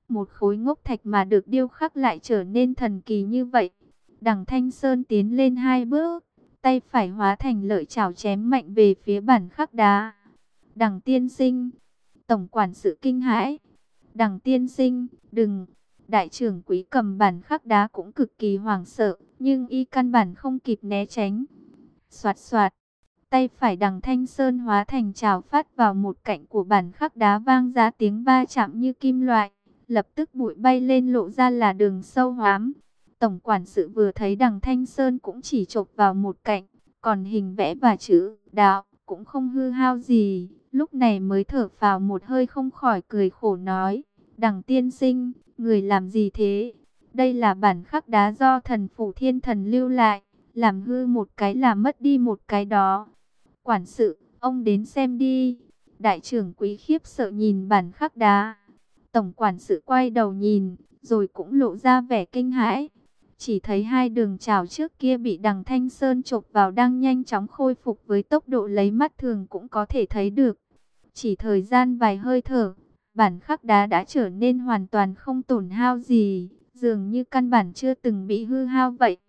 Một khối ngốc thạch mà được điêu khắc lại trở nên thần kỳ như vậy. Đằng Thanh Sơn tiến lên 2 bước, tay phải hóa thành lợi chảo chém mạnh về phía bản khắc đá. Đằng tiên sinh, tổng quản sự kinh hãi. Đằng tiên sinh, đừng. Đại trưởng quý cầm bản khắc đá cũng cực kỳ hoảng sợ, nhưng y căn bản không kịp né tránh. Soạt soạt, tay phải đằng Thanh Sơn hóa thành chảo phát vào một cạnh của bản khắc đá, vang ra tiếng va chạm như kim loại. Lập tức bụi bay lên, lộ ra là đường sâu hoắm. Tổng quản sự vừa thấy đằng Thanh Sơn cũng chỉ chộp vào một cạnh, còn hình vẽ và chữ đạo cũng không hư hao gì. Lúc này mới thở phào một hơi, không khỏi cười khổ nói: đằng tiên sinh, người làm gì thế? Đây là bản khắc đá do thần phủ thiên thần lưu lại, làm hư một cái là mất đi một cái đó. Quản sự, ông đến xem đi. Đại trưởng quý khiếp sợ nhìn bản khắc đá. Tổng quản sự quay đầu nhìn, rồi cũng lộ ra vẻ kinh hãi. Chỉ thấy hai đường chảo trước kia bị đằng Thanh Sơn chộp vào đang nhanh chóng khôi phục với tốc độ lấy mắt thường cũng có thể thấy được. Chỉ thời gian vài hơi thở, bản khắc đá đã trở nên hoàn toàn không tổn hao gì, dường như căn bản chưa từng bị hư hao vậy.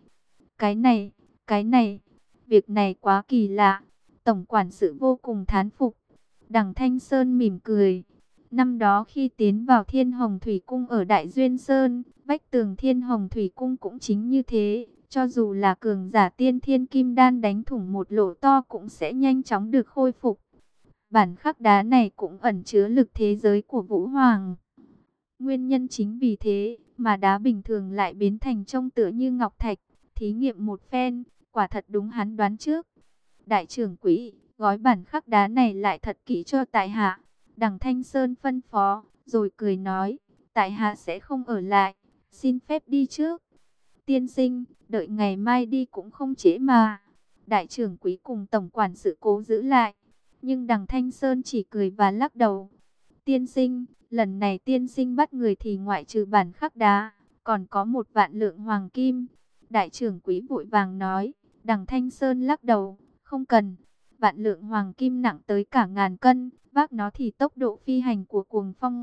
Cái này, việc này quá kỳ lạ. Tổng quản sự vô cùng thán phục. Đằng Thanh Sơn mỉm cười. Năm đó khi tiến vào Thiên Hồng Thủy Cung ở Đại Duyên Sơn, vách tường Thiên Hồng Thủy Cung cũng chính như thế. Cho dù là cường giả tiên thiên kim đan đánh thủng một lỗ to cũng sẽ nhanh chóng được khôi phục. Bản khắc đá này cũng ẩn chứa lực thế giới của Vũ Hoàng. Nguyên nhân chính vì thế mà đá bình thường lại biến thành trông tựa như ngọc thạch. Thí nghiệm một phen, quả thật đúng hắn đoán trước. Đại trưởng quỹ, gói bản khắc đá này lại thật kỹ cho tại hạ. Đằng Thanh Sơn phân phó, rồi cười nói: tại hạ sẽ không ở lại, xin phép đi trước. Tiên sinh, đợi ngày mai đi cũng không trễ mà. Đại trưởng quý cùng tổng quản sự cố giữ lại, nhưng đằng Thanh Sơn chỉ cười và lắc đầu. Tiên sinh, lần này tiên sinh bắt người thì ngoại trừ bản khắc đá, còn có 1.000.000 hoàng kim. Đại trưởng quý vội vàng nói. Đằng Thanh Sơn lắc đầu, không cần. 1.000.000 hoàng kim nặng tới cả 1000 cân, vác nó thì tốc độ phi hành của Cuồng Phong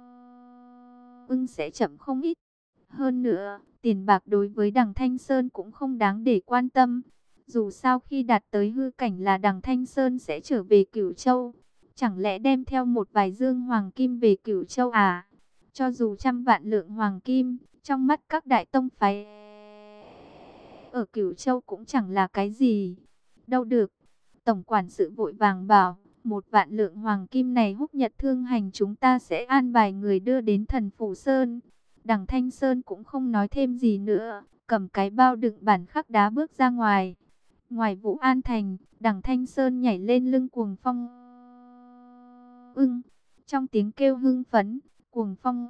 Ưng sẽ chậm không ít. Hơn nữa, tiền bạc đối với đằng Thanh Sơn cũng không đáng để quan tâm. Dù sao khi đạt tới hư cảnh là đằng Thanh Sơn sẽ trở về Cửu Châu. Chẳng lẽ đem theo một vài dương hoàng kim về Cửu Châu à? Cho dù 100.000.000 hoàng kim, trong mắt các đại tông phái ở Cửu Châu cũng chẳng là cái gì. Đâu được. Tổng quản sự vội vàng bảo: 1.000.000 hoàng kim này Húc Nhật Thương Hành chúng ta sẽ an bài người đưa đến Thần Phủ Sơn. Đằng Thanh Sơn cũng không nói thêm gì nữa, cầm cái bao đựng bản khắc đá bước ra ngoài. Ngoài Vũ An Thành, đằng Thanh Sơn nhảy lên lưng Cuồng Phong Ưng. Trong tiếng kêu hưng phấn, Cuồng Phong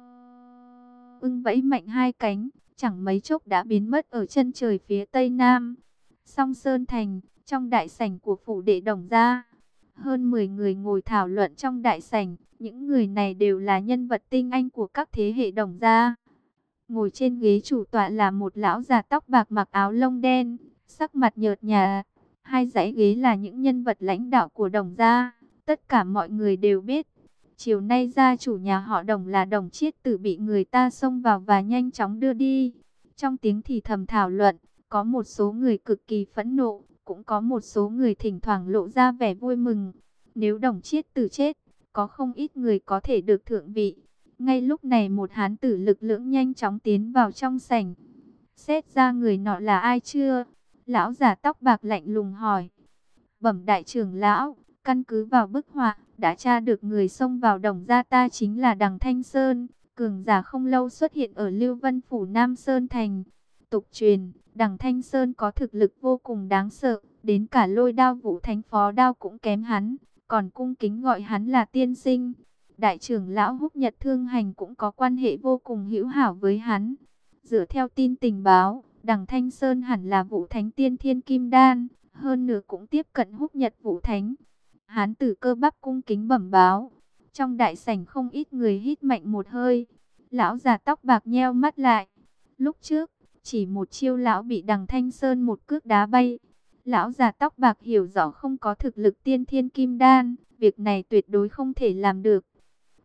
Ưng vẫy mạnh hai cánh, chẳng mấy chốc đã biến mất ở chân trời phía tây nam. Song Sơn Thành, trong đại sảnh của phủ đệ Đồng gia, hơn 10 người ngồi thảo luận trong đại sảnh. Những người này đều là nhân vật tinh anh của các thế hệ Đồng gia. Ngồi trên ghế chủ tọa là một lão già tóc bạc mặc áo lông đen, sắc mặt nhợt nhạt. Hai dãy ghế là những nhân vật lãnh đạo của Đồng gia. Tất cả mọi người đều biết, chiều nay gia chủ nhà họ Đồng là Đồng Chiết Tử bị người ta xông vào và nhanh chóng đưa đi. Trong tiếng thì thầm thảo luận, có một số người cực kỳ phẫn nộ, cũng có một số người thỉnh thoảng lộ ra vẻ vui mừng. Nếu Đồng Chiết Tử chết, có không ít người có thể được thượng vị. Ngay lúc này một hán tử lực lưỡng nhanh chóng tiến vào trong sảnh. Xét ra người nọ là ai chưa? Lão già tóc bạc lạnh lùng hỏi. Bẩm đại trưởng lão, căn cứ vào bức họa, đã tra được người xông vào Đồng gia ta chính là đằng Thanh Sơn. Cường giả không lâu xuất hiện ở Lưu Vân Phủ Nam Sơn Thành. Tục truyền, đằng Thanh Sơn có thực lực vô cùng đáng sợ, đến cả Lôi Đao Vũ Thánh Phó Đao cũng kém hắn, còn cung kính gọi hắn là tiên sinh. Đại trưởng lão Húc Nhật Thương Hành cũng có quan hệ vô cùng hữu hảo với hắn. Dựa theo tin tình báo, đằng Thanh Sơn hẳn là Vũ Thánh tiên thiên kim đan, hơn nữa cũng tiếp cận Húc Nhật Vũ Thánh. Hán tử cơ bắp cung kính bẩm báo. Trong đại sảnh không ít người hít mạnh một hơi. Lão già tóc bạc nheo mắt lại. Lúc trước, chỉ một chiêu lão bị đằng Thanh Sơn một cước đá bay. Lão già tóc bạc hiểu rõ không có thực lực tiên thiên kim đan, việc này tuyệt đối không thể làm được.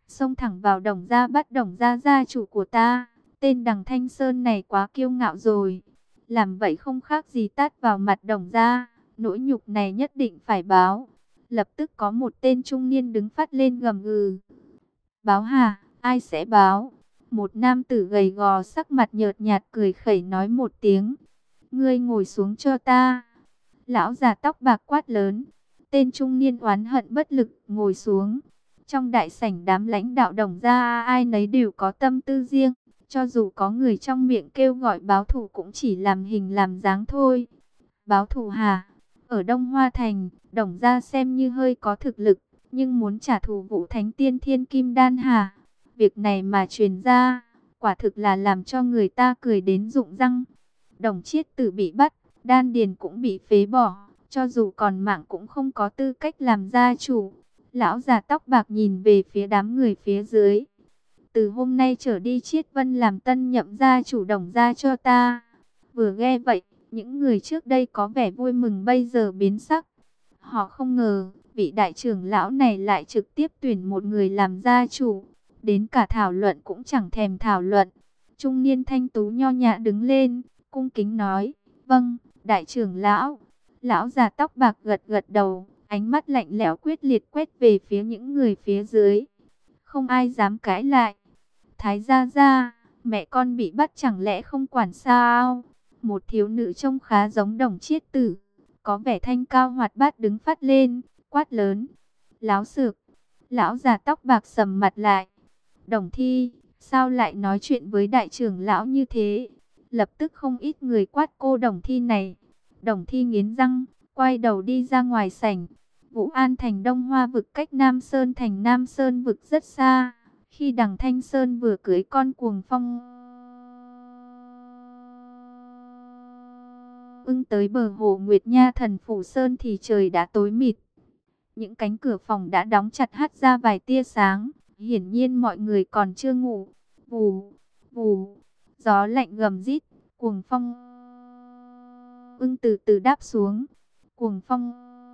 xông thẳng vào Đồng gia bắt Đồng gia gia chủ của ta. Tên Đằng Thanh Sơn này quá kiêu ngạo rồi, làm vậy không khác gì tát vào mặt Đồng gia, nỗi nhục này nhất định phải báo. Lập tức có một tên trung niên đứng phát lên gầm gừ. Báo hả? Ai sẽ báo? Một nam tử gầy gò sắc mặt nhợt nhạt cười khẩy nói một tiếng. Ngươi ngồi xuống cho ta. Lão già tóc bạc quát lớn. Tên trung niên oán hận bất lực ngồi xuống. Trong đại sảnh đám lãnh đạo Đồng gia ai nấy đều có tâm tư riêng. Cho dù có người trong miệng kêu gọi báo thù cũng chỉ làm hình làm dáng thôi. Báo thù hả? Ở Đông Hoa Thành, Đồng gia xem như hơi có thực lực, nhưng muốn trả thù Vũ Thánh Tiên Thiên Kim Đan hả? Việc này mà truyền ra, quả thực là làm cho người ta cười đến rụng răng. Đồng Chiết Tử bị bắt, đan điền cũng bị phế bỏ, cho dù còn mạng cũng không có tư cách làm gia chủ. Lão già tóc bạc nhìn về phía đám người phía dưới. Từ hôm nay trở đi Chiết Vân làm tân nhậm gia chủ Đồng gia cho ta. Vừa nghe vậy, những người trước đây có vẻ vui mừng bây giờ biến sắc. Họ không ngờ, vị đại trưởng lão này lại trực tiếp tuyển một người làm gia chủ. Đến cả thảo luận cũng chẳng thèm thảo luận. Trung niên thanh tú nho nhã đứng lên, cung kính nói, vâng, đại trưởng lão. Lão già tóc bạc gật gật đầu, ánh mắt lạnh lẽo quyết liệt quét về phía những người phía dưới. Không ai dám cãi lại. Thái gia gia, mẹ con bị bắt chẳng lẽ không quản sao? Một thiếu nữ trông khá giống Đồng Chiết Tử, có vẻ thanh cao hoạt bát đứng phát lên, quát lớn. Láo xược. Lão già tóc bạc sầm mặt lại. Đồng Thi, sao lại nói chuyện với đại trưởng lão như thế? Lập tức không ít người quát cô Đồng Thi này. Đồng Thi nghiến răng, quay đầu đi ra ngoài sảnh. Vũ An thành Đông Hoa vực cách Nam Sơn thành Nam Sơn vực rất xa. Khi Đằng Thanh Sơn vừa cưới con Cuồng Phong ưng tới bờ hồ Nguyệt Nha Thần Phủ Sơn thì trời đã tối mịt. Những cánh cửa phòng đã đóng chặt hắt ra vài tia sáng. Hiển nhiên mọi người còn chưa ngủ. Vù, vù, gió lạnh gầm rít. Cuồng Phong ưng từ từ đáp xuống. Cuồng Phong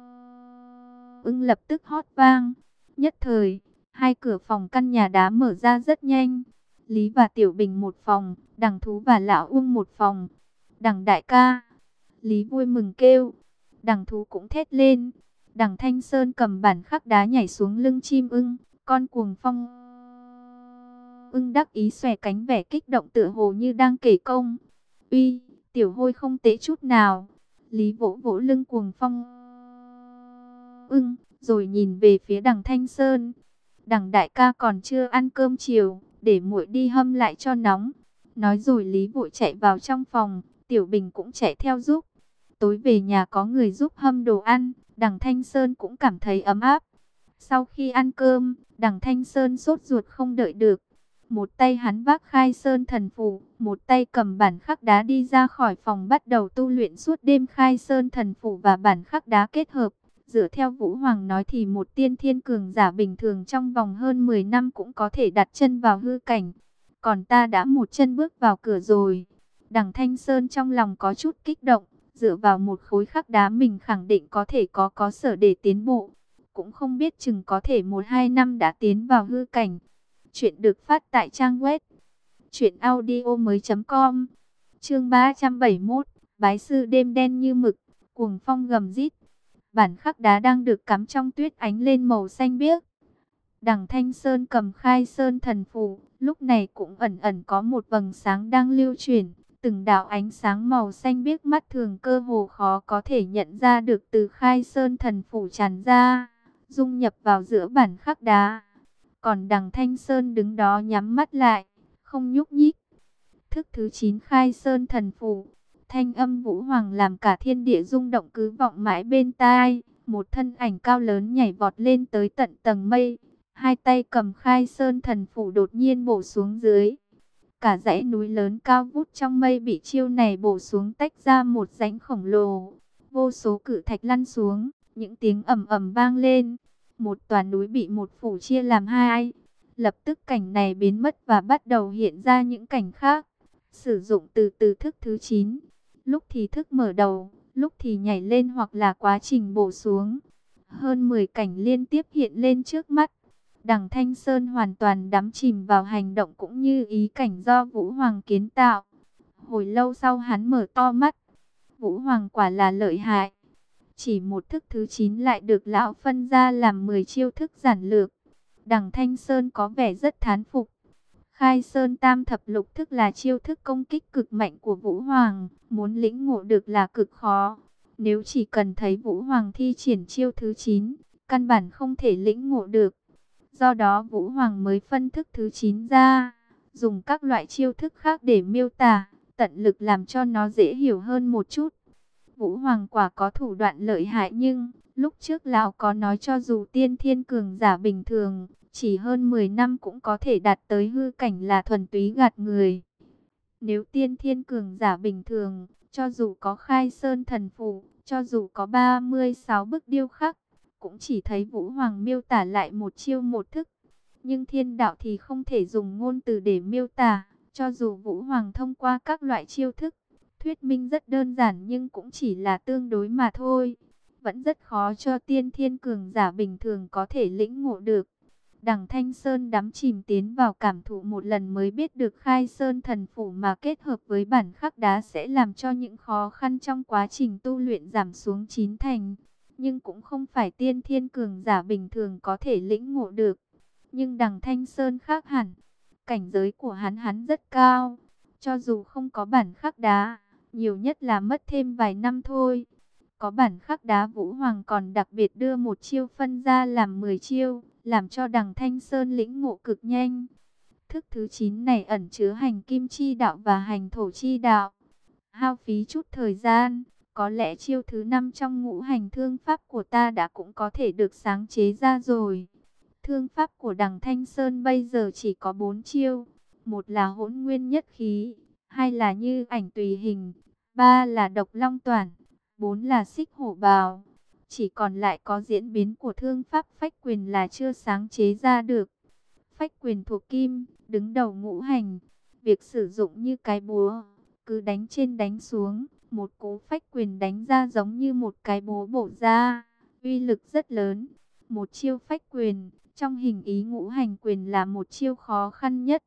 ưng lập tức hót vang. Nhất thời, hai cửa phòng căn nhà đá mở ra rất nhanh. Lý và Tiểu Bình một phòng, Đằng Thú và Lão Uông một phòng. Đằng đại ca. Lý vui mừng kêu. Đằng Thú cũng thét lên. Đằng Thanh Sơn cầm bản khắc đá nhảy xuống lưng chim ưng. Con Cuồng Phong ưng đắc ý xòe cánh vẻ kích động tựa hồ như đang kể công. Uy, Tiểu Hôi không tệ chút nào. Lý vỗ vỗ lưng Cuồng Phong ưng, rồi nhìn về phía Đằng Thanh Sơn. Đằng đại ca còn chưa ăn cơm chiều, để muội đi hâm lại cho nóng. Nói rồi Lý vội chạy vào trong phòng, Tiểu Bình cũng chạy theo giúp. Tối về nhà có người giúp hâm đồ ăn, Đằng Thanh Sơn cũng cảm thấy ấm áp. Sau khi ăn cơm, Đằng Thanh Sơn sốt ruột không đợi được. Một tay hắn vác Khai Sơn thần phù, một tay cầm bản khắc đá đi ra khỏi phòng bắt đầu tu luyện suốt đêm. Khai Sơn thần phù và bản khắc đá kết hợp. Dựa theo Vũ Hoàng nói thì một tiên thiên cường giả bình thường trong vòng hơn 10 năm cũng có thể đặt chân vào hư cảnh. Còn ta đã một chân bước vào cửa rồi. Đằng Thanh Sơn trong lòng có chút kích động. Dựa vào một khối khắc đá mình khẳng định có thể có sở để tiến bộ. Cũng không biết chừng có thể 1-2 năm đã tiến vào hư cảnh. Chuyện được phát tại trang web truyệnaudiomoi.com. Chương 371, bái sư đêm đen như mực, cuồng phong gầm rít. Bản khắc đá đang được cắm trong tuyết ánh lên màu xanh biếc. Đằng Thanh Sơn cầm Khai Sơn thần phù, lúc này cũng ẩn ẩn có một vầng sáng đang lưu chuyển. Từng đạo ánh sáng màu xanh biếc mắt thường cơ hồ khó có thể nhận ra được từ Khai Sơn thần phù tràn ra, dung nhập vào giữa bản khắc đá. Còn Đằng Thanh Sơn đứng đó nhắm mắt lại, không nhúc nhích. Thức thứ 9 Khai Sơn thần phù, thanh âm Vũ Hoàng làm cả thiên địa rung động cứ vọng mãi bên tai. Một thân ảnh cao lớn nhảy vọt lên tới tận tầng mây, hai tay cầm Khai Sơn thần phù đột nhiên bổ xuống dưới. Cả dãy núi lớn cao vút trong mây bị chiêu này bổ xuống tách ra một rãnh khổng lồ. Vô số cự thạch lăn xuống, những tiếng ầm ầm vang lên. Một tòa núi bị một phủ chia làm hai. Lập tức cảnh này biến mất và bắt đầu hiện ra những cảnh khác. Sử dụng từ thức thứ 9. Lúc thì thức mở đầu, lúc thì nhảy lên hoặc là quá trình bổ xuống. Hơn 10 cảnh liên tiếp hiện lên trước mắt. Đằng Thanh Sơn hoàn toàn đắm chìm vào hành động cũng như ý cảnh do Vũ Hoàng kiến tạo. Hồi lâu sau hắn mở to mắt. Vũ Hoàng quả là lợi hại. Chỉ một thức thứ 9 lại được lão phân ra làm 10 chiêu thức giản lược. Đằng Thanh Sơn có vẻ rất thán phục. Khai Sơn Tam Thập Lục Thức là chiêu thức công kích cực mạnh của Vũ Hoàng, muốn lĩnh ngộ được là cực khó. Nếu chỉ cần thấy Vũ Hoàng thi triển chiêu thứ 9, căn bản không thể lĩnh ngộ được. Do đó Vũ Hoàng mới phân thức thứ 9 ra, dùng các loại chiêu thức khác để miêu tả, tận lực làm cho nó dễ hiểu hơn một chút. Vũ Hoàng quả có thủ đoạn lợi hại, nhưng lúc trước lão có nói cho dù tiên thiên cường giả bình thường, chỉ hơn 10 năm cũng có thể đạt tới hư cảnh là thuần túy gạt người. Nếu tiên thiên cường giả bình thường, cho dù có khai sơn thần phù, cho dù có 36 bức điêu khắc, cũng chỉ thấy Vũ Hoàng miêu tả lại một chiêu một thức. Nhưng thiên đạo thì không thể dùng ngôn từ để miêu tả, cho dù Vũ Hoàng thông qua các loại chiêu thức, thuyết minh rất đơn giản nhưng cũng chỉ là tương đối mà thôi. Vẫn rất khó cho tiên thiên cường giả bình thường có thể lĩnh ngộ được. Đằng Thanh Sơn đắm chìm tiến vào cảm thụ một lần mới biết được khai sơn thần phủ mà kết hợp với bản khắc đá sẽ làm cho những khó khăn trong quá trình tu luyện giảm xuống 9 thành. Nhưng cũng không phải tiên thiên cường giả bình thường có thể lĩnh ngộ được. Nhưng đằng Thanh Sơn khác hẳn. Cảnh giới của hắn rất cao. Cho dù không có bản khắc đá, nhiều nhất là mất thêm vài năm thôi. Có bản khắc đá, Vũ Hoàng còn đặc biệt đưa một chiêu phân ra làm 10 chiêu, làm cho đằng Thanh Sơn lĩnh ngộ cực nhanh. Thức thứ 9 này ẩn chứa hành kim chi đạo và hành thổ chi đạo. Hao phí chút thời gian, có lẽ chiêu thứ 5 trong ngũ hành thương pháp của ta đã cũng có thể được sáng chế ra rồi. Thương pháp của đằng Thanh Sơn bây giờ chỉ có 4 chiêu. Một là hỗn nguyên nhất khí, hai là như ảnh tùy hình, ba là độc long toản, 4 là xích hổ bào. Chỉ còn lại có diễn biến của thương pháp phách quyền là chưa sáng chế ra được. Phách quyền thuộc kim, đứng đầu ngũ hành. Việc sử dụng như cái búa, cứ đánh trên đánh xuống, một cú phách quyền đánh ra giống như một cái búa bổ ra, uy lực rất lớn. Một chiêu phách quyền, trong hình ý ngũ hành quyền là một chiêu khó khăn nhất.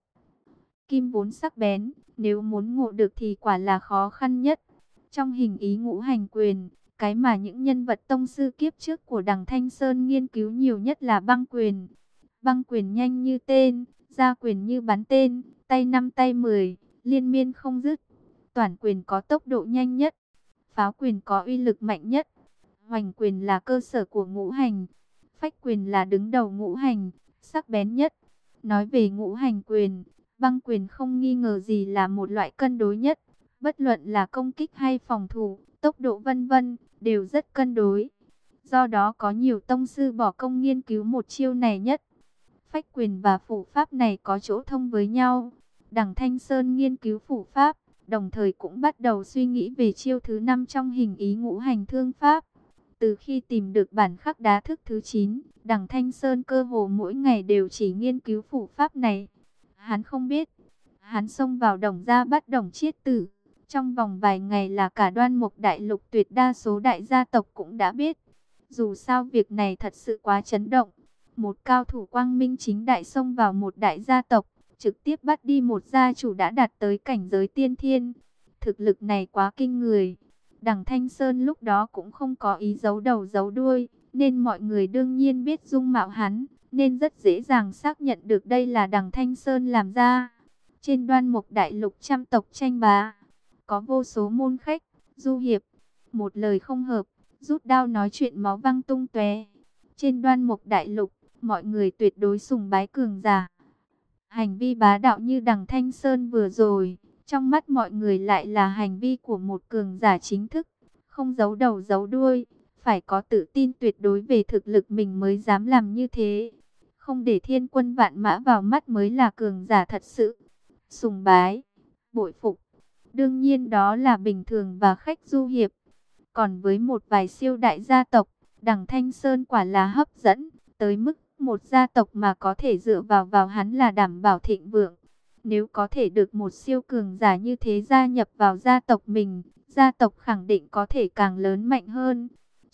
Kim vốn sắc bén, nếu muốn ngộ được thì quả là khó khăn nhất. Trong hình ý ngũ hành quyền, cái mà những nhân vật tông sư kiếp trước của đằng Thanh Sơn nghiên cứu nhiều nhất là băng quyền. Băng quyền nhanh như tên, ra quyền như bắn tên, tay 5 tay 10, liên miên không dứt. Toản quyền có tốc độ nhanh nhất, pháo quyền có uy lực mạnh nhất. Hoành quyền là cơ sở của ngũ hành, phách quyền là đứng đầu ngũ hành, sắc bén nhất. Nói về ngũ hành quyền, băng quyền không nghi ngờ gì là một loại cân đối nhất. Bất luận là công kích hay phòng thủ, tốc độ vân vân, đều rất cân đối. Do đó có nhiều tông sư bỏ công nghiên cứu một chiêu này nhất. Phách quyền và phủ pháp này có chỗ thông với nhau. Đằng Thanh Sơn nghiên cứu phủ pháp, đồng thời cũng bắt đầu suy nghĩ về chiêu thứ 5 trong hình ý ngũ hành thương pháp. Từ khi tìm được bản khắc đá thức thứ 9, đằng Thanh Sơn cơ hồ mỗi ngày đều chỉ nghiên cứu phủ pháp này. Hắn không biết, hắn xông vào Đồng gia bắt Đồng Chiết Tử. Trong vòng vài ngày là cả Đoan Mục Đại Lục tuyệt đa số đại gia tộc cũng đã biết. Dù sao việc này thật sự quá chấn động. Một cao thủ quang minh chính đại xông vào một đại gia tộc, trực tiếp bắt đi một gia chủ đã đạt tới cảnh giới tiên thiên. Thực lực này quá kinh người. Đằng Thanh Sơn lúc đó cũng không có ý giấu đầu giấu đuôi, nên mọi người đương nhiên biết dung mạo hắn, nên rất dễ dàng xác nhận được đây là đằng Thanh Sơn làm ra. Trên Đoan Mục Đại Lục trăm tộc tranh bá, có vô số môn khách, du hiệp, một lời không hợp, rút đao nói chuyện máu văng tung tóe. Trên Đoan Mục Đại Lục, mọi người tuyệt đối sùng bái cường giả. Hành vi bá đạo như đằng Thanh Sơn vừa rồi, trong mắt mọi người lại là hành vi của một cường giả chính thức, không giấu đầu giấu đuôi, phải có tự tin tuyệt đối về thực lực mình mới dám làm như thế. Không để thiên quân vạn mã vào mắt mới là cường giả thật sự. Sùng bái, bội phục, đương nhiên đó là bình thường và khách du hiệp. Còn với một vài siêu đại gia tộc, đằng Thanh Sơn quả là hấp dẫn, tới mức một gia tộc mà có thể dựa vào hắn là đảm bảo thịnh vượng. Nếu có thể được một siêu cường giả như thế gia nhập vào gia tộc mình, gia tộc khẳng định có thể càng lớn mạnh hơn.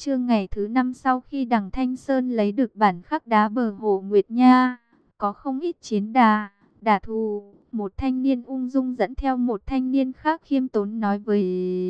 Trưa ngày thứ 5 sau khi Đằng Thanh Sơn lấy được bản khắc đá bờ hồ Nguyệt Nha, có không ít chiến đả thù. Một thanh niên ung dung dẫn theo một thanh niên khác khiêm tốn nói với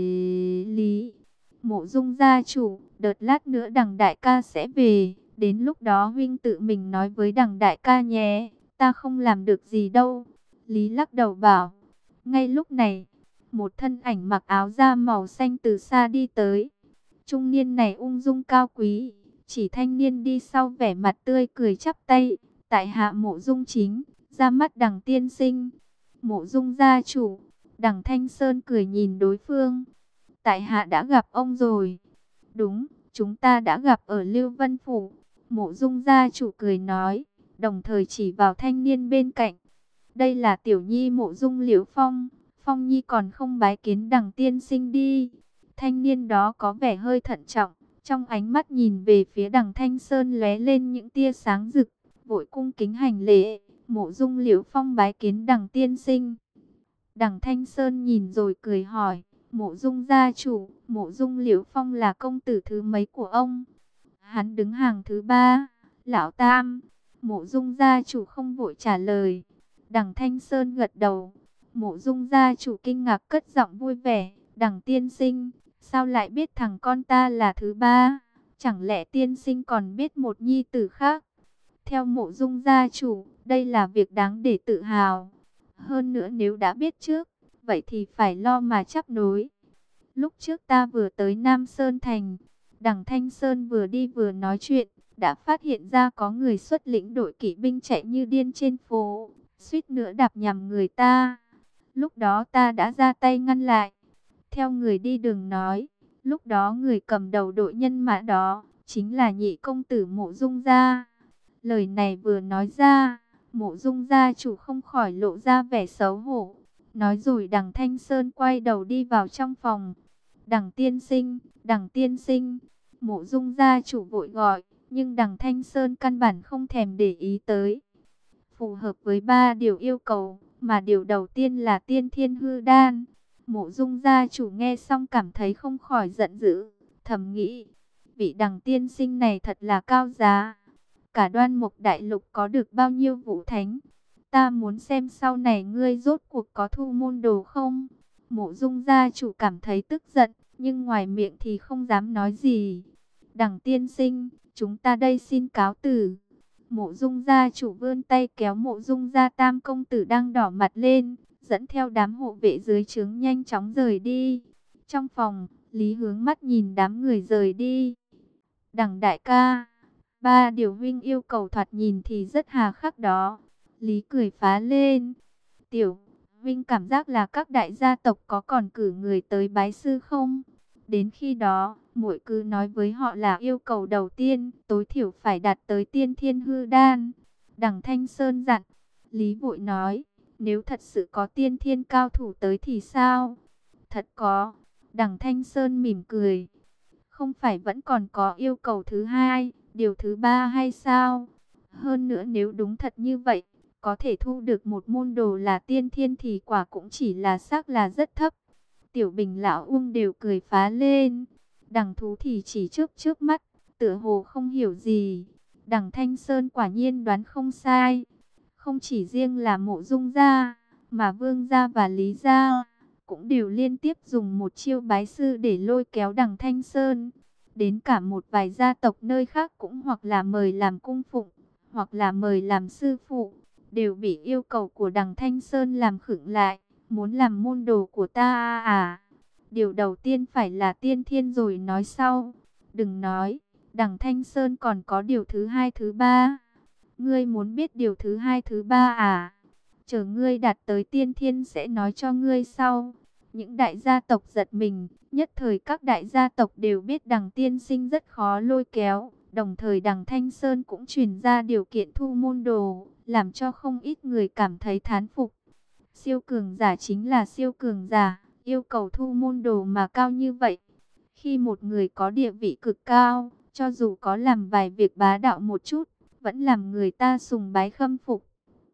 Lý Mộ Dung gia chủ, đợt lát nữa Đằng đại ca sẽ về, đến lúc đó huynh tự mình nói với Đằng đại ca nhé, ta không làm được gì đâu. Lý lắc đầu bảo. Ngay lúc này, một thân ảnh mặc áo da màu xanh từ xa đi tới. Trung niên này ung dung cao quý, chỉ thanh niên đi sau vẻ mặt tươi cười chắp tay, tại hạ Mộ Dung Chính, ra mắt Đằng tiên sinh. Mộ Dung gia chủ. Đằng Thanh Sơn cười nhìn đối phương. Tại hạ đã gặp ông rồi. Đúng, chúng ta đã gặp ở Lưu Vân Phủ. Mộ Dung gia chủ cười nói, đồng thời chỉ vào thanh niên bên cạnh. Đây là tiểu nhi Mộ Dung Liễu Phong. Phong nhi còn không bái kiến Đằng tiên sinh đi. Thanh niên đó có vẻ hơi thận trọng, trong ánh mắt nhìn về phía Đằng Thanh Sơn lóe lên những tia sáng rực, vội cung kính hành lễ. Mộ Dung Liễu Phong bái kiến Đằng tiên sinh. Đằng Thanh Sơn nhìn rồi cười hỏi, Mộ Dung gia chủ, Mộ Dung Liễu Phong là công tử thứ mấy của ông? Hắn đứng hàng thứ 3, lão tam. Mộ Dung gia chủ không vội trả lời. Đằng Thanh Sơn gật đầu. Mộ Dung gia chủ kinh ngạc cất giọng vui vẻ, Đằng tiên sinh, sao lại biết thằng con ta là thứ 3? Chẳng lẽ tiên sinh còn biết một nhi tử khác? Theo Mộ Dung gia chủ, đây là việc đáng để tự hào. Hơn nữa nếu đã biết trước, vậy thì phải lo mà chấp nối. Lúc trước ta vừa tới Nam Sơn Thành, Đằng Thanh Sơn vừa đi vừa nói chuyện, đã phát hiện ra có người xuất lĩnh đội kỵ binh chạy như điên trên phố, suýt nữa đạp nhầm người ta. Lúc đó ta đã ra tay ngăn lại. Theo người đi đường nói, lúc đó người cầm đầu đội nhân mã đó chính là nhị công tử Mộ Dung gia. Lời này vừa nói ra, Mộ Dung gia chủ không khỏi lộ ra vẻ xấu hổ. Nói rồi Đằng Thanh Sơn quay đầu đi vào trong phòng. Đằng tiên sinh, Đằng tiên sinh. Mộ Dung gia chủ vội gọi, nhưng Đằng Thanh Sơn căn bản không thèm để ý tới. Phù hợp với 3 điều yêu cầu, mà điều đầu tiên là tiên thiên hư đan. Mộ Dung gia chủ nghe xong cảm thấy không khỏi giận dữ, thầm nghĩ, vị Đằng tiên sinh này thật là cao giá. Cả Đoan Mục Đại Lục có được bao nhiêu vũ thánh? Ta muốn xem sau này ngươi rốt cuộc có thu môn đồ không? Mộ Dung gia chủ cảm thấy tức giận, nhưng ngoài miệng thì không dám nói gì. Đằng tiên sinh, chúng ta đây xin cáo từ. Mộ Dung gia chủ vươn tay kéo Mộ Dung gia tam công tử đang đỏ mặt lên, dẫn theo đám hộ vệ dưới trướng nhanh chóng rời đi. Trong phòng, Lý hướng mắt nhìn đám người rời đi. Đằng đại ca, 3 điều huynh yêu cầu thoạt nhìn thì rất hà khắc đó. Lý cười phá lên. Tiểu, huynh cảm giác là các đại gia tộc có còn cử người tới bái sư không? Đến khi đó, muội cứ nói với họ là yêu cầu đầu tiên, tối thiểu phải đạt tới tiên thiên hư đan. Đằng Thanh Sơn dặn. Lý vội nói, nếu thật sự có tiên thiên cao thủ tới thì sao? Thật có. Đằng Thanh Sơn mỉm cười. Không phải vẫn còn có yêu cầu thứ 2, điều thứ 3 hay sao? Hơn nữa nếu đúng thật như vậy, có thể thu được một môn đồ là tiên thiên thì quả cũng chỉ là xác là rất thấp. Tiểu Bình lão Uông đều cười phá lên. Đằng Thú thì chỉ trước mắt, tựa hồ không hiểu gì. Đằng Thanh Sơn quả nhiên đoán không sai. Không chỉ riêng là Mộ Dung gia, mà Vương gia và Lý gia cũng đều liên tiếp dùng một chiêu bái sư để lôi kéo Đằng Thanh Sơn. Đến cả một vài gia tộc nơi khác cũng hoặc là mời làm cung phụng, hoặc là mời làm sư phụ, đều bị yêu cầu của Đằng Thanh Sơn làm khựng lại. Muốn làm môn đồ của ta à? Điều đầu tiên phải là tiên thiên rồi nói sau. Đừng nói, Đằng Thanh Sơn còn có điều thứ 2 thứ 3. Ngươi muốn biết điều thứ 2 thứ 3 à? Chờ ngươi đạt tới tiên thiên sẽ nói cho ngươi sau. Những đại gia tộc giật mình, nhất thời các đại gia tộc đều biết Đằng tiên sinh rất khó lôi kéo. Đồng thời Đằng Thanh Sơn cũng truyền ra điều kiện thu môn đồ, làm cho không ít người cảm thấy thán phục. Siêu cường giả chính là siêu cường giả, yêu cầu thu môn đồ mà cao như vậy. Khi một người có địa vị cực cao, cho dù có làm vài việc bá đạo một chút, vẫn làm người ta sùng bái khâm phục.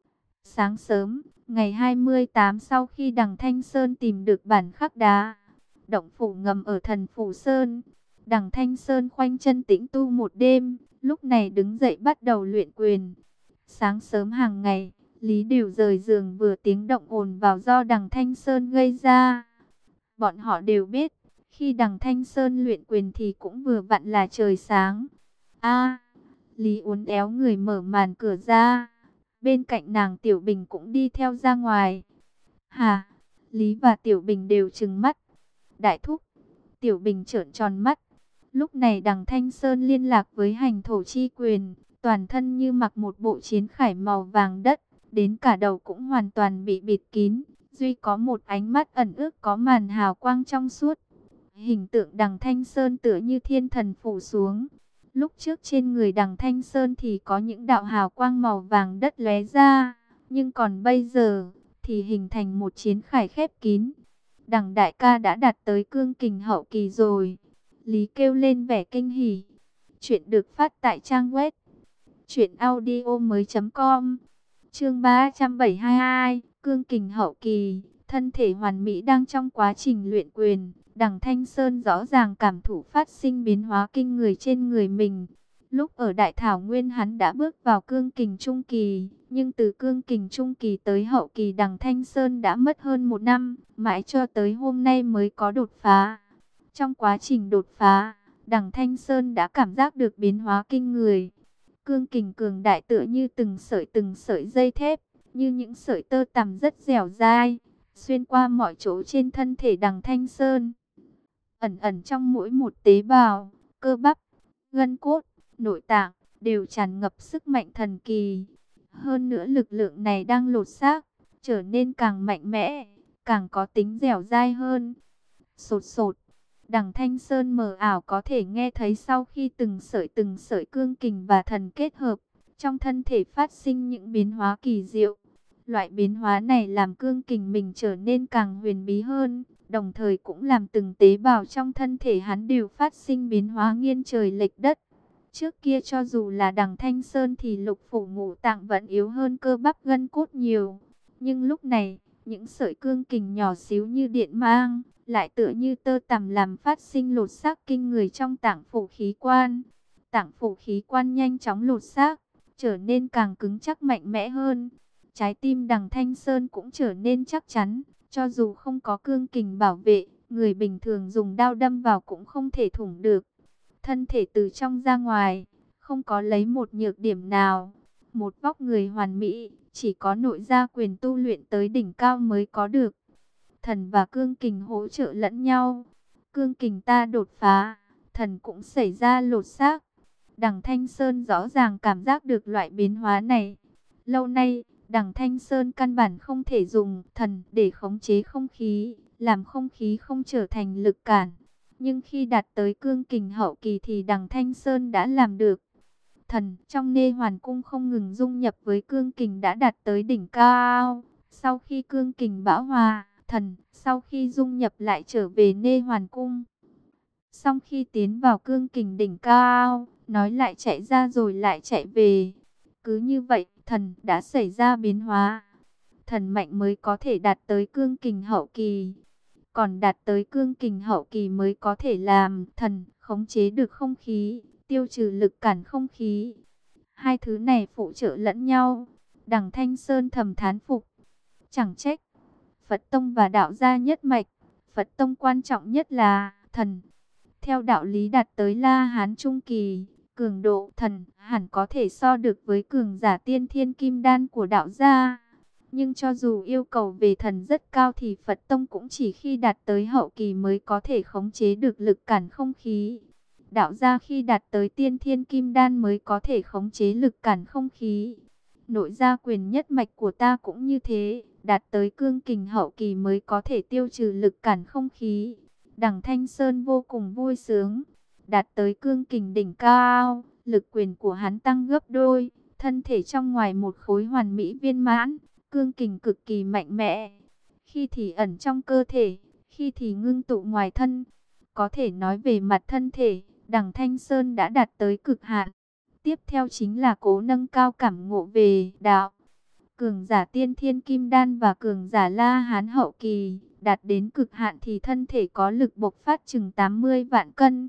Sáng sớm, ngày 28 sau khi Đằng Thanh Sơn tìm được bản khắc đá, động phủ ngầm ở Thần Phủ Sơn, Đằng Thanh Sơn khoanh chân tĩnh tu một đêm, lúc này đứng dậy bắt đầu luyện quyền. Sáng sớm hàng ngày, Lý Đửu rời giường vừa tiếng động ồn vào do Đằng Thanh Sơn gây ra. Bọn họ đều biết, khi Đằng Thanh Sơn luyện quyền thì cũng vừa vặn là trời sáng. A, Lý uốn éo người mở màn cửa ra. Bên cạnh nàng Tiểu Bình cũng đi theo ra ngoài. Hà, Lý và Tiểu Bình đều trừng mắt. Đại thúc, Tiểu Bình trợn tròn mắt. Lúc này Đằng Thanh Sơn liên lạc với hành thổ chi quyền, toàn thân như mặc một bộ chiến khải màu vàng đất, đến cả đầu cũng hoàn toàn bị bịt kín, duy có một ánh mắt ẩn ước có màn hào quang trong suốt. Hình tượng Đằng Thanh Sơn tựa như thiên thần phủ xuống. Lúc trước trên người Đằng Thanh Sơn thì có những đạo hào quang màu vàng đất lóe ra, nhưng còn bây giờ thì hình thành một chiến khải khép kín. Đằng đại ca đã đạt tới cương kình hậu kỳ rồi. Lý kêu lên vẻ kinh hỉ. Chuyện được phát tại trang web truyệnaudiomoi.com. Chương 372, cương kình hậu kỳ, thân thể hoàn mỹ đang trong quá trình luyện quyền. Đằng Thanh Sơn rõ ràng cảm thụ phát sinh biến hóa kinh người trên người mình. Lúc ở Đại Thảo Nguyên hắn đã bước vào cương kình trung kỳ, nhưng từ cương kình trung kỳ tới hậu kỳ Đằng Thanh Sơn đã mất hơn 1 năm, mãi cho tới hôm nay mới có đột phá. Trong quá trình đột phá, Đằng Thanh Sơn đã cảm giác được biến hóa kinh người. Cương kình cường đại tựa như từng sợi dây thép, như những sợi tơ tằm rất dẻo dai, xuyên qua mọi chỗ trên thân thể Đằng Thanh Sơn. Ẩn ẩn trong mỗi một tế bào, cơ bắp, gân cốt, nội tạng đều tràn ngập sức mạnh thần kỳ. Hơn nữa lực lượng này đang lột xác, trở nên càng mạnh mẽ, càng có tính dẻo dai hơn. Sột sột, Đằng Thanh Sơn mờ ảo có thể nghe thấy sau khi từng sợi cương kình và thần kết hợp, trong thân thể phát sinh những biến hóa kỳ diệu. Loại biến hóa này làm cương kình mình trở nên càng huyền bí hơn, đồng thời cũng làm từng tế bào trong thân thể hắn đều phát sinh biến hóa nghiêng trời lệch đất. Trước kia cho dù là Đằng Thanh Sơn thì lục phủ ngũ tạng vẫn yếu hơn cơ bắp gân cốt nhiều. Nhưng lúc này, những sợi cương kình nhỏ xíu như điện mang, lại tựa như tơ tằm làm phát sinh lột xác kinh người trong tạng phủ khí quan. Tạng phủ khí quan nhanh chóng lột xác, trở nên càng cứng chắc mạnh mẽ hơn. Trái tim Đằng Thanh Sơn cũng trở nên chắc chắn, cho dù không có cương kình bảo vệ, người bình thường dùng đao đâm vào cũng không thể thủng được. Thân thể từ trong ra ngoài, không có lấy một nhược điểm nào. Một vóc người hoàn mỹ, chỉ có nội gia quyền tu luyện tới đỉnh cao mới có được. Thần và cương kình hỗ trợ lẫn nhau. Cương kình ta đột phá, thần cũng xảy ra lột xác. Đằng Thanh Sơn rõ ràng cảm giác được loại biến hóa này. Lâu nay, Đằng Thanh Sơn căn bản không thể dùng thần để khống chế không khí, làm không khí không trở thành lực cản. Nhưng khi đạt tới cương kình hậu kỳ thì Đằng Thanh Sơn đã làm được. Thần trong Nê Hoàn Cung không ngừng dung nhập với cương kình đã đạt tới đỉnh cao. Sau khi cương kình bão hòa, thần sau khi dung nhập lại trở về Nê Hoàn Cung. Sau khi tiến vào cương kình đỉnh cao, nói lại chạy ra rồi lại chạy về. Cứ như vậy, thần đã xảy ra biến hóa. Thần mạnh mới có thể đạt tới cương kình hậu kỳ. Còn đạt tới cương kình hậu kỳ mới có thể làm thần khống chế được không khí, tiêu trừ lực cản không khí. Hai thứ này phụ trợ lẫn nhau. Đằng Thanh Sơn thầm thán phục. Chẳng trách Phật Tông và đạo gia nhất mạch, Phật Tông quan trọng nhất là thần. Theo đạo lý đạt tới La Hán Trung Kỳ, cường độ thần hẳn có thể so được với cường giả tiên thiên kim đan của đạo gia. Nhưng cho dù yêu cầu về thần rất cao thì Phật Tông cũng chỉ khi đạt tới hậu kỳ mới có thể khống chế được lực cản không khí. Đạo gia khi đạt tới tiên thiên kim đan mới có thể khống chế lực cản không khí. Nội gia quyền nhất mạch của ta cũng như thế, đạt tới cương kình hậu kỳ mới có thể tiêu trừ lực cản không khí. Đằng Thanh Sơn vô cùng vui sướng, đạt tới cương kình đỉnh cao, lực quyền của hắn tăng gấp đôi, thân thể trong ngoài một khối hoàn mỹ viên mãn, cương kình cực kỳ mạnh mẽ. Khi thì ẩn trong cơ thể, khi thì ngưng tụ ngoài thân. Có thể nói về mặt thân thể, Đằng Thanh Sơn đã đạt tới cực hạn. Tiếp theo chính là cố nâng cao cảm ngộ về đạo. Cường giả tiên thiên kim đan và cường giả La Hán hậu kỳ đạt đến cực hạn thì thân thể có lực bộc phát chừng 80 vạn cân.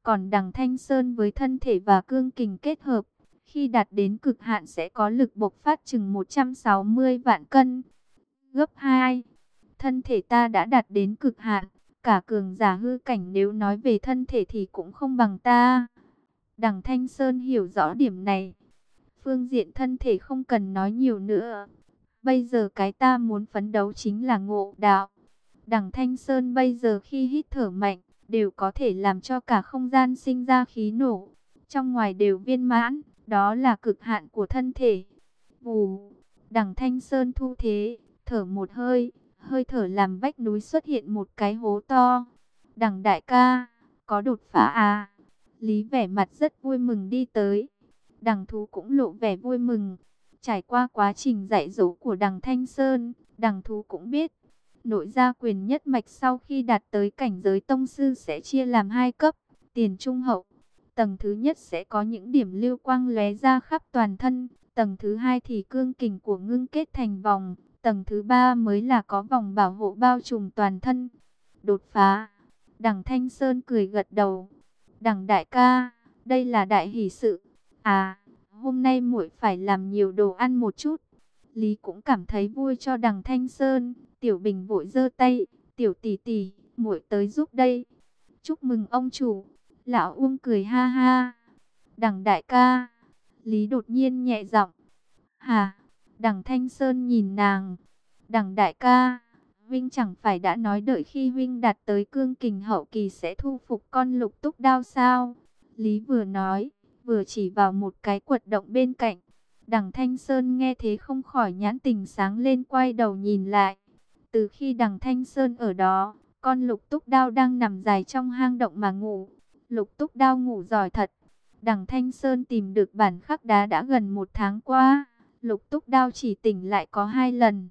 Còn đằng Thanh Sơn với thân thể và cương kình kết hợp, khi đạt đến cực hạn sẽ có lực bộc phát chừng 160 vạn cân, gấp 2. Thân thể ta đã đạt đến cực hạn, cả cường giả hư cảnh nếu nói về thân thể thì cũng không bằng ta. Đằng Thanh Sơn hiểu rõ điểm này. Phương diện thân thể không cần nói nhiều nữa. Bây giờ cái ta muốn phấn đấu chính là ngộ đạo. Đằng Thanh Sơn bây giờ khi hít thở mạnh, đều có thể làm cho cả không gian sinh ra khí nổ. Trong ngoài đều viên mãn, đó là cực hạn của thân thể. Vù, đằng Thanh Sơn thu thế, thở một hơi, hơi thở làm vách núi xuất hiện một cái hố to. Đằng đại ca, có đột phá à? Lý vẻ mặt rất vui mừng đi tới. Đằng thú cũng lộ vẻ vui mừng. Trải qua quá trình dạy dỗ của đằng Thanh Sơn, đằng thú cũng biết. Nội gia quyền nhất mạch sau khi đạt tới cảnh giới tông sư sẽ chia làm 2 cấp, tiền trung hậu. Tầng thứ nhất sẽ có những điểm lưu quang lóe ra khắp toàn thân. Tầng thứ hai thì cương kình của ngưng kết thành vòng. Tầng thứ ba mới là có vòng bảo hộ bao trùm toàn thân. Đột phá. Đằng Thanh Sơn cười gật đầu. Đằng đại ca, đây là đại hỷ sự. À, hôm nay muội phải làm nhiều đồ ăn một chút. Lý cũng cảm thấy vui cho đằng Thanh Sơn. Tiểu Bình vội giơ tay, tiểu tỷ tỷ, muội tới giúp đây. Chúc mừng ông chủ. Lão Uông cười ha ha. Đằng đại ca. Lý đột nhiên nhẹ giọng. Hả? Đằng Thanh Sơn nhìn nàng. Đằng đại ca, Vinh chẳng phải đã nói đợi khi Vinh đạt tới cương kình hậu kỳ sẽ thu phục con lục túc đao sao? Lý vừa nói, vừa chỉ vào một cái quật động bên cạnh. Đằng Thanh Sơn nghe thế không khỏi nhãn tình sáng lên, quay đầu nhìn lại. Từ khi đằng Thanh Sơn ở đó, con lục túc đao đang nằm dài trong hang động mà ngủ. Lục túc đao ngủ giỏi thật. Đằng Thanh Sơn tìm được bản khắc đá đã gần 1 tháng qua. Lục túc đao chỉ tỉnh lại có 2 lần.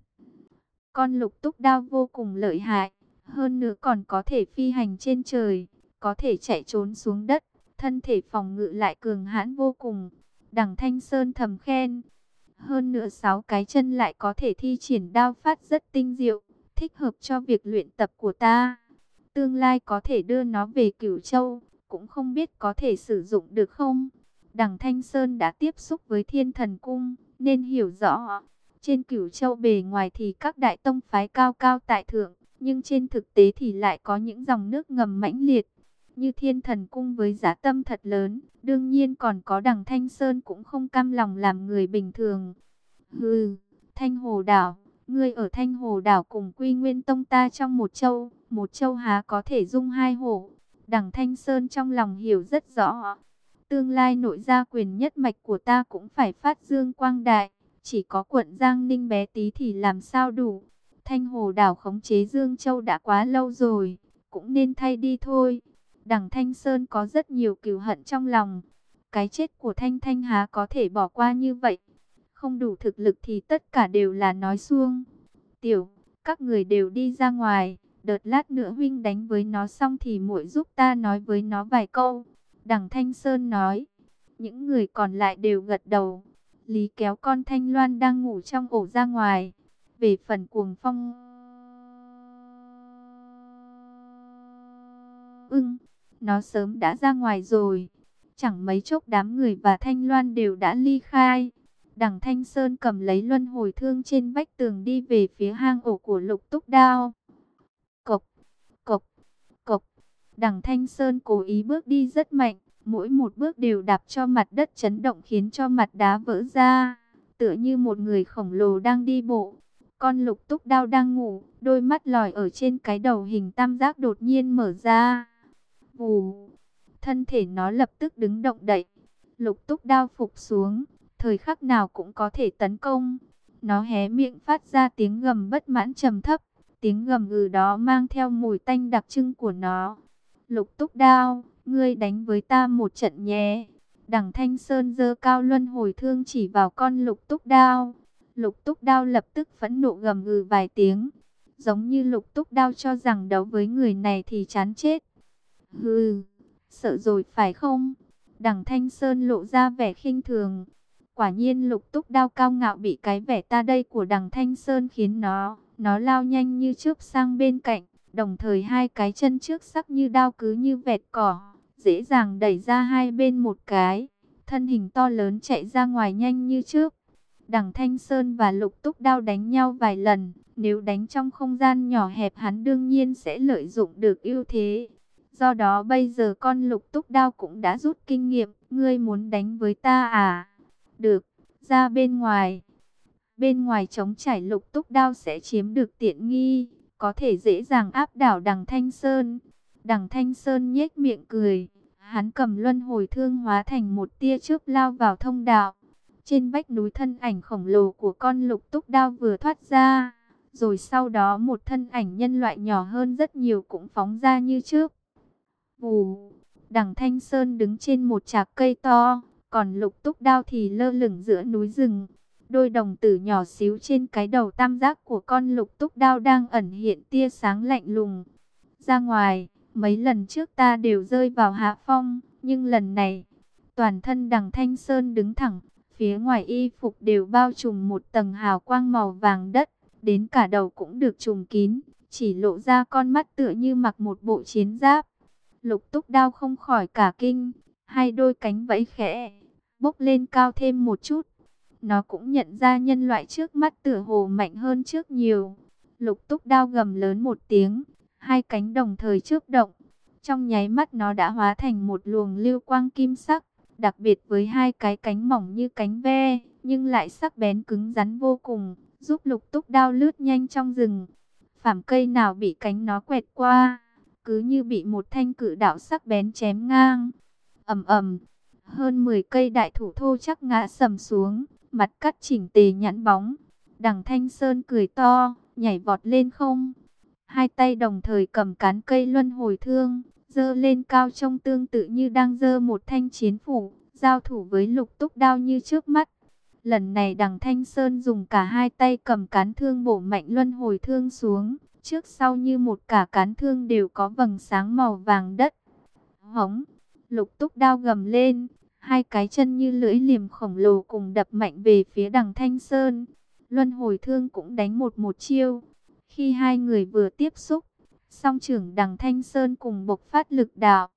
Con lục túc đao vô cùng lợi hại. Hơn nữa còn có thể phi hành trên trời. Có thể chạy trốn xuống đất. Thân thể phòng ngự lại cường hãn vô cùng. Đằng Thanh Sơn thầm khen. Hơn nữa 6 cái chân lại có thể thi triển đao pháp rất tinh diệu. Thích hợp cho việc luyện tập của ta. Tương lai có thể đưa nó về Cửu Châu. Cũng không biết có thể sử dụng được không. Đằng Thanh Sơn đã tiếp xúc với Thiên Thần Cung, nên hiểu rõ. Trên Cửu Châu bề ngoài thì các đại tông phái cao cao tại thượng, nhưng trên thực tế thì lại có những dòng nước ngầm mãnh liệt. Như Thiên Thần Cung với giá tâm thật lớn, đương nhiên còn có đằng Thanh Sơn cũng không cam lòng làm người bình thường. Hừ, Thanh Hồ Đảo, ngươi ở Thanh Hồ Đảo cùng Quy Nguyên Tông ta trong một châu há có thể dung 2 hổ. Đằng Thanh Sơn trong lòng hiểu rất rõ. Tương lai nội gia quyền nhất mạch của ta cũng phải phát dương quang đại. Chỉ có quận Giang Ninh bé tí thì làm sao đủ. Thanh Hồ Đảo khống chế Dương Châu đã quá lâu rồi, cũng nên thay đi thôi. Đằng Thanh Sơn có rất nhiều cừu hận trong lòng. Cái chết của Thanh Thanh há có thể bỏ qua như vậy. Không đủ thực lực thì tất cả đều là nói suông. Tiểu, các người đều đi ra ngoài. Đợt lát nữa huynh đánh với nó xong thì muội giúp ta nói với nó vài câu. Đằng Thanh Sơn nói. Những người còn lại đều gật đầu. Lý kéo con Thanh Loan đang ngủ trong ổ ra ngoài. Về phần Cuồng Phong, nó sớm đã ra ngoài rồi. Chẳng mấy chốc đám người và Thanh Loan đều đã ly khai. Đằng Thanh Sơn cầm lấy luân hồi thương trên vách tường đi về phía hang ổ của lục túc đao. Cộc, cộc, cộc. Đằng Thanh Sơn cố ý bước đi rất mạnh. Mỗi một bước đều đạp cho mặt đất chấn động khiến cho mặt đá vỡ ra. Tựa như một người khổng lồ đang đi bộ. Con lục túc đao đang ngủ. Đôi mắt lòi ở trên cái đầu hình tam giác đột nhiên mở ra. Vù. Thân thể nó lập tức đứng động đậy. Lục túc đao phục xuống. Thời khắc nào cũng có thể tấn công. Nó hé miệng phát ra tiếng gầm bất mãn trầm thấp. Tiếng gầm gừ đó mang theo mùi tanh đặc trưng của nó. Lục túc đao, ngươi đánh với ta một trận nhé. Đằng Thanh Sơn giơ cao luân hồi thương chỉ vào con lục túc đao. Lục túc đao lập tức phẫn nộ gầm gừ vài tiếng. Giống như lục túc đao cho rằng đấu với người này thì chán chết. Hừ, sợ rồi phải không? Đằng Thanh Sơn lộ ra vẻ khinh thường. Quả nhiên lục túc đao cao ngạo bị cái vẻ ta đây của đằng Thanh Sơn khiến nó lao nhanh như chớp sang bên cạnh. Đồng thời 2 cái chân trước sắc như đao cứ như vẹt cỏ, dễ dàng đẩy ra hai bên một cái, thân hình to lớn chạy ra ngoài nhanh như trước. Đằng Thanh Sơn và Lục Túc Đao đánh nhau vài lần, nếu đánh trong không gian nhỏ hẹp hắn đương nhiên sẽ lợi dụng được ưu thế. Do đó bây giờ con Lục Túc Đao cũng đã rút kinh nghiệm, ngươi muốn đánh với ta à? Được, ra bên ngoài. Bên ngoài trống trải, Lục Túc Đao sẽ chiếm được tiện nghi, có thể dễ dàng áp đảo Đằng Thanh Sơn. Đằng Thanh Sơn nhếch miệng cười, hắn cầm luân hồi thương hóa thành một tia chớp lao vào thông đạo. Trên vách núi thân ảnh khổng lồ của con Lục Túc Đao vừa thoát ra, rồi sau đó một thân ảnh nhân loại nhỏ hơn rất nhiều cũng phóng ra như trước. Vù, Đằng Thanh Sơn đứng trên một chạc cây to, còn Lục Túc Đao thì lơ lửng giữa núi rừng. Đôi đồng tử nhỏ xíu trên cái đầu tam giác của con Lục Túc Đao đang ẩn hiện tia sáng lạnh lùng. Ra ngoài, mấy lần trước ta đều rơi vào hạ phong, nhưng lần này, toàn thân Đằng Thanh Sơn đứng thẳng, phía ngoài y phục đều bao trùm một tầng hào quang màu vàng đất, đến cả đầu cũng được trùm kín, chỉ lộ ra con mắt tựa như mặc một bộ chiến giáp. Lục Túc Đao không khỏi cả kinh, hai đôi cánh vẫy khẽ, bốc lên cao thêm một chút. Nó cũng nhận ra nhân loại trước mắt tựa hồ mạnh hơn trước nhiều. Lục Túc Đao gầm lớn một tiếng, hai cánh đồng thời chớp động. Trong nháy mắt nó đã hóa thành một luồng lưu quang kim sắc, đặc biệt với hai cái cánh mỏng như cánh ve, nhưng lại sắc bén cứng rắn vô cùng, giúp Lục Túc Đao lướt nhanh trong rừng. Phàm cây nào bị cánh nó quẹt qua, cứ như bị một thanh cự đạo sắc bén chém ngang. Ầm ầm, hơn 10 cây đại thụ thô chắc ngã sầm xuống, mặt cắt chỉnh tề nhẵn bóng. Đằng Thanh Sơn cười to, nhảy vọt lên không. Hai tay đồng thời cầm cán cây luân hồi thương, giơ lên cao trông tương tự như đang giơ một thanh chiến phủ, giao thủ với Lục Túc Đao như trước mắt. Lần này Đằng Thanh Sơn dùng cả hai tay cầm cán thương bổ mạnh luân hồi thương xuống, trước sau như một cả cán thương đều có vầng sáng màu vàng đất. Hống, Lục Túc Đao gầm lên, hai cái chân như lưỡi liềm khổng lồ cùng đập mạnh về phía Đằng Thanh Sơn. Luân hồi thương cũng đánh một chiêu. Khi hai người vừa tiếp xúc, song trưởng Đằng Thanh Sơn cùng bộc phát lực đạo,